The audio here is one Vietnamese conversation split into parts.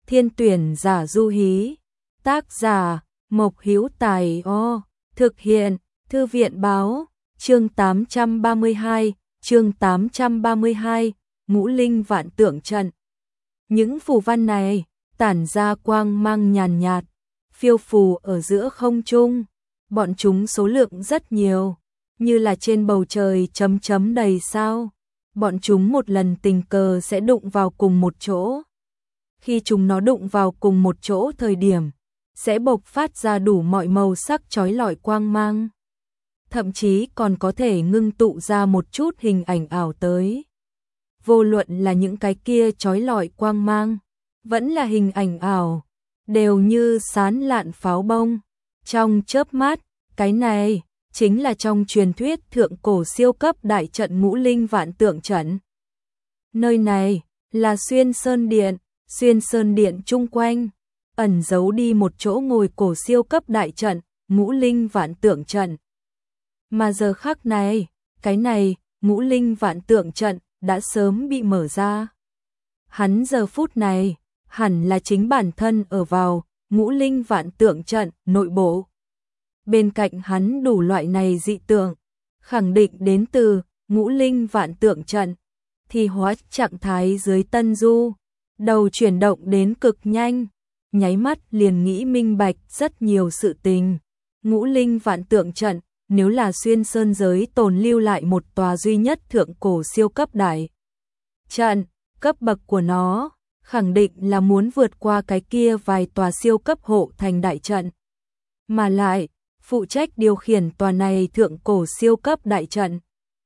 Thiên tuyển giả du hí. Tác giả Mộc Hữu Tài. Thực hiện Thư viện báo. Chương 832, chương 832, Ngũ Linh Vạn Tượng Trận. Những phù văn này tản ra quang mang nhàn nhạt, phiêu phù ở giữa không trung. Bọn chúng số lượng rất nhiều, như là trên bầu trời chấm chấm đầy sao. Bọn chúng một lần tình cờ sẽ đụng vào cùng một chỗ. Khi chúng nó đụng vào cùng một chỗ thời điểm, sẽ bộc phát ra đủ mọi màu sắc chói lọi quang mang. Thậm chí còn có thể ngưng tụ ra một chút hình ảnh ảo tới. Vô luận là những cái kia chói lọi quang mang, vẫn là hình ảnh ảo, đều như sán lạn pháo bông. Trong chớp mắt, cái này chính là trong truyền thuyết thượng cổ siêu cấp đại trận Ngũ Linh Vạn Tượng Trận. Nơi này là Xuyên Sơn Điện. Xuyên Sơn Điện chung quanh ẩn giấu đi một chỗ ngồi cổ siêu cấp đại trận Ngũ Linh Vạn Tượng Trận. Mà giờ khắc này, cái này Ngũ Linh Vạn Tượng Trận đã sớm bị mở ra. Hắn giờ phút này hẳn là chính bản thân ở vào Ngũ Linh Vạn Tượng Trận nội bộ. Bên cạnh hắn đủ loại này dị tượng, khẳng định đến từ Ngũ Linh Vạn Tượng Trận. Thì hóa trạng thái dưới Tân Du, đầu chuyển động đến cực nhanh, nháy mắt liền nghĩ minh bạch rất nhiều sự tình. Ngũ Linh Vạn Tượng Trận, nếu là Xuyên Sơn giới tồn lưu lại một tòa duy nhất thượng cổ siêu cấp đại trận, cấp bậc của nó khẳng định là muốn vượt qua cái kia vài tòa siêu cấp hộ thành đại trận. Mà lại, phụ trách điều khiển tòa này thượng cổ siêu cấp đại trận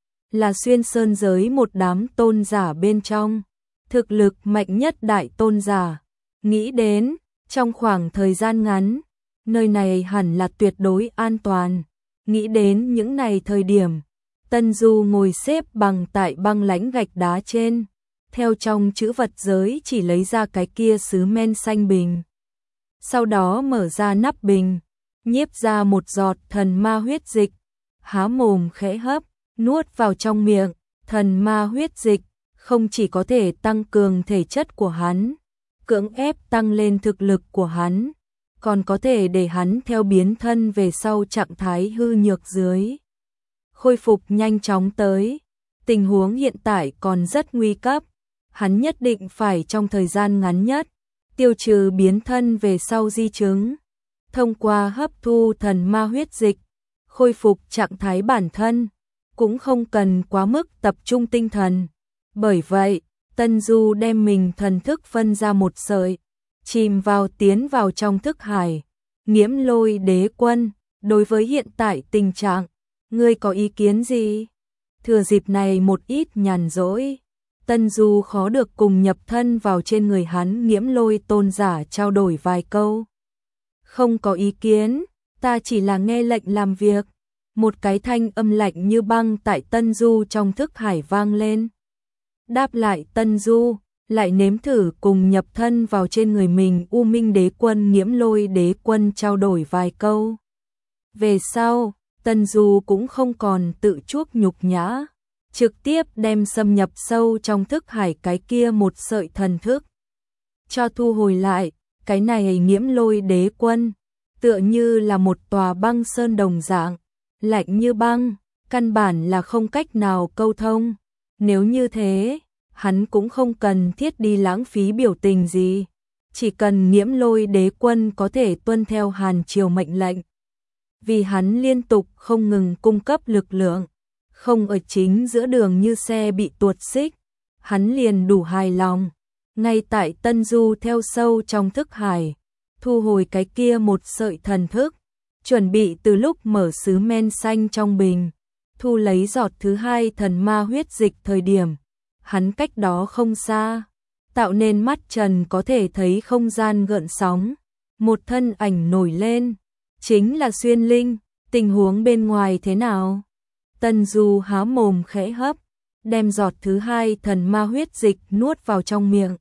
là Xuyên Sơn giới một đám tôn giả bên trong, thực lực mạnh nhất đại tôn giả. Nghĩ đến, trong khoảng thời gian ngắn, nơi này hẳn là tuyệt đối an toàn. Nghĩ đến những này thời điểm, Tân Du ngồi xếp bằng tại băng lãnh gạch đá trên, theo trong chữ vật giới chỉ lấy ra cái kia sứ men xanh bình. Sau đó mở ra nắp bình, nhiếp ra một giọt thần ma huyết dịch, há mồm khẽ hấp, nuốt vào trong miệng. Thần ma huyết dịch không chỉ có thể tăng cường thể chất của hắn, cưỡng ép tăng lên thực lực của hắn, còn có thể để hắn theo biến thân về sau trạng thái hư nhược dưới khôi phục nhanh chóng tới. Tình huống hiện tại còn rất nguy cấp, hắn nhất định phải trong thời gian ngắn nhất tiêu trừ biến thân về sau di chứng, thông qua hấp thu thần ma huyết dịch khôi phục trạng thái bản thân, cũng không cần quá mức tập trung tinh thần. Bởi vậy, Tân Du đem mình thần thức phân ra một sợi, chìm vào tiến vào trong thức hải. Nghiễm Lôi Đế Quân, đối với hiện tại tình trạng, ngươi có ý kiến gì? Thừa dịp này một ít nhàn rỗi, Tân Du khó được cùng nhập thân vào trên người hắn Nghiễm Lôi tôn giả trao đổi vài câu. Không có ý kiến, ta chỉ là nghe lệnh làm việc. Một cái thanh âm lạnh như băng tại Tân Du trong thức hải vang lên. Đáp lại Tân Du, lại nếm thử cùng nhập thân vào trên người mình U Minh Đế Quân Nghiễm Lôi Đế Quân trao đổi vài câu. Về sau, Tân Du cũng không còn tự chuốc nhục nhã, trực tiếp đem xâm nhập sâu trong thức hải cái kia một sợi thần thức, cho thu hồi lại. Cái này Nghiễm Lôi Đế Quân tựa như là một tòa băng sơn đồng dạng, lạnh như băng, căn bản là không cách nào câu thông. Nếu như thế, hắn cũng không cần thiết đi lãng phí biểu tình gì, chỉ cần Nghiễm Lôi Đế Quân có thể tuân theo Hàn Triều mệnh lệnh. Vì hắn liên tục không ngừng cung cấp lực lượng, không ở chính giữa đường như xe bị tuột xích, hắn liền đủ hài lòng. Ngay tại Tân Du theo sâu trong thức hải, thu hồi cái kia một sợi thần thức, chuẩn bị từ lúc mở sứ men xanh trong bình, thu lấy giọt thứ hai thần ma huyết dịch thời điểm, hắn cách đó không xa, tạo nên mắt trần có thể thấy không gian gợn sóng, một thân ảnh nổi lên, chính là Xuyên Linh. Tình huống bên ngoài thế nào? Tân Du há mồm khẽ hấp, đem giọt thứ hai thần ma huyết dịch nuốt vào trong miệng.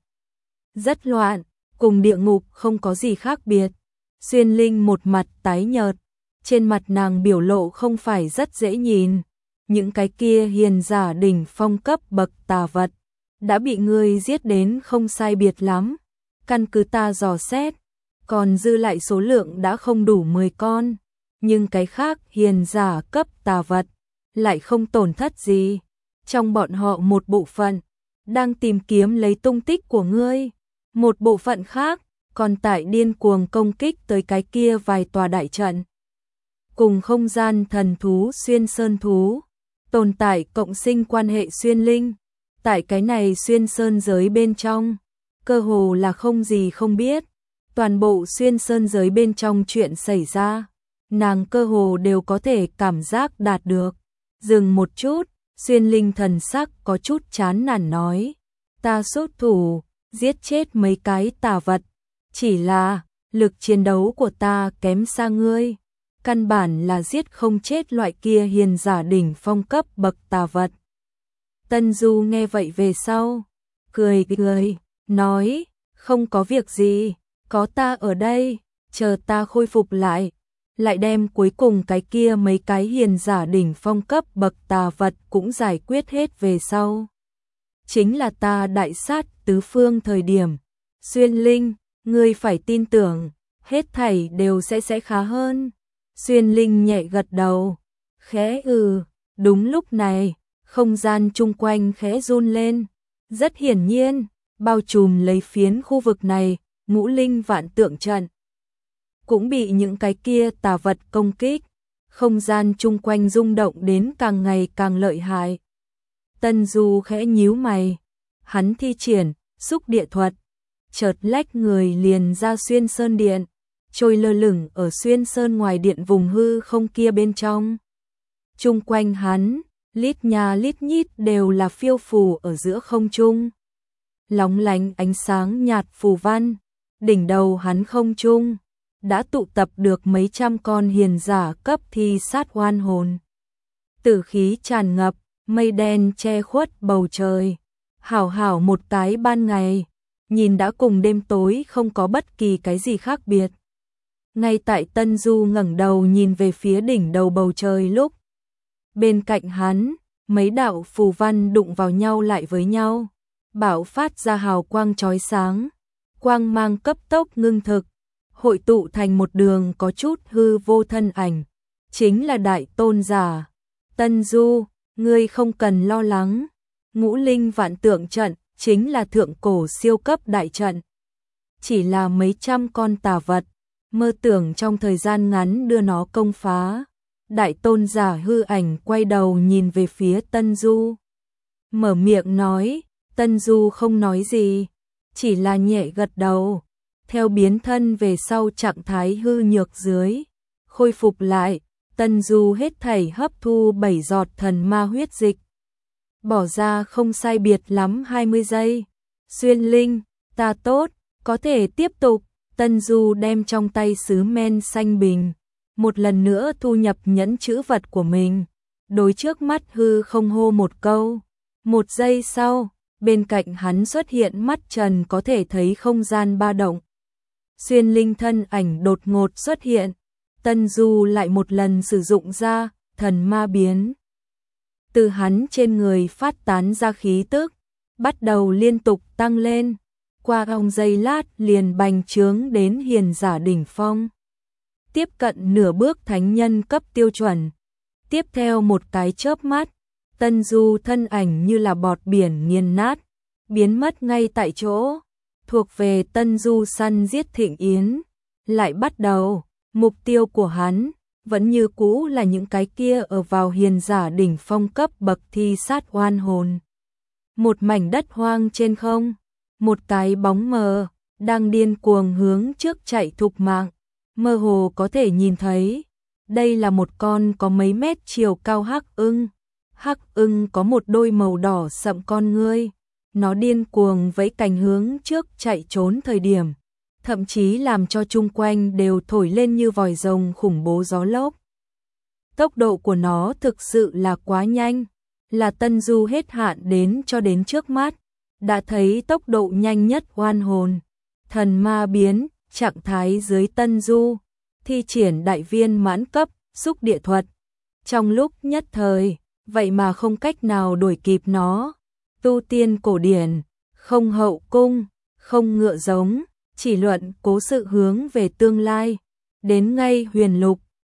Rất loạn, cùng địa ngục không có gì khác biệt. Xuyên Linh một mặt tái nhợt, trên mặt nàng biểu lộ không phải rất dễ nhìn. Những cái kia hiền giả đỉnh phong cấp bậc tà vật đã bị ngươi giết đến không sai biệt lắm. căn cứ ta dò xét, còn dư lại số lượng đã không đủ 10 con, nhưng cái khác hiền giả cấp tà vật lại không tổn thất gì. Trong bọn họ một bộ phận đang tìm kiếm lấy tung tích của ngươi, một bộ phận khác còn tại điên cuồng công kích tới cái kia vài tòa đại trận. Cùng không gian thần thú xuyên sơn thú, tồn tại cộng sinh quan hệ xuyên linh, tại cái này xuyên sơn giới bên trong, cơ hồ là không gì không biết. Toàn bộ xuyên sơn giới bên trong chuyện xảy ra, nàng cơ hồ đều có thể cảm giác đạt được. Dừng một chút, xuyên linh thần sắc có chút chán nản nói, ta xuất thủ, giết chết mấy cái tà vật, chỉ là lực chiến đấu của ta kém xa ngươi, căn bản là giết không chết loại kia hiền giả đỉnh phong cấp bậc tà vật. Tân Du nghe vậy về sau, cười cười, nói, không có việc gì, có ta ở đây, chờ ta khôi phục lại đem cuối cùng cái kia mấy cái hiền giả đỉnh phong cấp bậc tà vật cũng giải quyết hết về sau. Chính là ta đại sát tứ phương thời điểm. Xuyên Linh, ngươi phải tin tưởng, hết thảy đều sẽ khá hơn. Xuyên Linh nhẹ gật đầu, khẽ đúng lúc này, không gian chung quanh khẽ run lên. Rất hiển nhiên, bao trùm lấy phiến khu vực này, ngũ linh vạn tượng trận cũng bị những cái kia tà vật công kích, không gian chung quanh rung động đến càng ngày càng lợi hại. Tân Du khẽ nhíu mày, hắn thi triển xúc địa thuật, chợt lách người liền ra xuyên sơn điện, trôi lơ lửng ở xuyên sơn ngoài điện vùng hư không kia bên trong. Chung quanh hắn, lít nha lít nhít đều là phiêu phù ở giữa không trung, lóng lánh ánh sáng nhạt phù văn. Đỉnh đầu hắn không trung đã tụ tập được mấy trăm con hiền giả cấp thi sát oan hồn. Tử khí tràn ngập, mây đen che khuất bầu trời. Hảo hảo một cái ban ngày, nhìn đã cùng đêm tối không có bất kỳ cái gì khác biệt. Ngay tại Tân Du ngẩng đầu nhìn về phía đỉnh đầu bầu trời lúc, bên cạnh hắn, mấy đạo phù văn đụng vào nhau lại với nhau, bạo phát ra hào quang chói sáng. Quang mang cấp tốc ngưng thực, hội tụ thành một đường có chút hư vô thân ảnh, chính là đại tôn giả. Tân Du, ngươi không cần lo lắng, ngũ linh vạn tượng trận chính là thượng cổ siêu cấp đại trận. Chỉ là mấy trăm con tà vật, mơ tưởng trong thời gian ngắn đưa nó công phá. Đại tôn giả hư ảnh quay đầu nhìn về phía Tân Du, mở miệng nói. Tân Du không nói gì, chỉ là nhẹ gật đầu, theo biến thân về sau trạng thái hư nhược dưới, khôi phục lại. Tân Du hết thảy hấp thu 7 giọt thần ma huyết dịch, bỏ ra không sai biệt lắm 20 giây. Xuyên Linh, ta tốt, có thể tiếp tục. Tân Du đem trong tay sứ men xanh bình, một lần nữa thu nhập nhẫn chữ vật của mình, đối trước mắt hư không hô một câu. Một giây sau, bên cạnh hắn xuất hiện mắt trần có thể thấy không gian ba động. Xuyên Linh thân ảnh đột ngột xuất hiện, Tân Du lại một lần sử dụng ra thần ma biến. Từ hắn trên người phát tán ra khí tức, bắt đầu liên tục tăng lên, qua vòng giây lát liền bành trướng đến hiền giả đỉnh phong. Tiếp cận nửa bước thánh nhân cấp tiêu chuẩn. Tiếp theo một cái chớp mắt, Tân Du thân ảnh như là bọt biển nghiền nát, biến mất ngay tại chỗ. Thuộc về Tân Du săn giết Thịnh Yến lại bắt đầu. Mục tiêu của hắn vẫn như cũ là những cái kia ở vào hiền giả đỉnh phong cấp bậc thi sát oan hồn. Một mảnh đất hoang trên không, một cái bóng mờ đang điên cuồng hướng trước chạy thục mạng, mơ hồ có thể nhìn thấy đây là một con có mấy mét chiều cao hắc ưng. Hắc ưng có một đôi màu đỏ sậm con ngươi, nó điên cuồng vẫy cánh hướng trước chạy trốn thời điểm, thậm chí làm cho chung quanh đều thổi lên như vòi rồng khủng bố gió lốc. Tốc độ của nó thực sự là quá nhanh, là Tân Du hết hạn đến cho đến trước mắt, đã thấy tốc độ nhanh nhất oan hồn. Thần ma biến, trạng thái dưới Tân Du, thi triển đại viên mãn cấp, xúc địa thuật. Trong lúc nhất thời, vậy mà không cách nào đuổi kịp nó. Tu tiên cổ điển, không hậu cung, không ngựa giống, chỉ luận cố sự hướng về tương lai. Đến ngay huyền lục,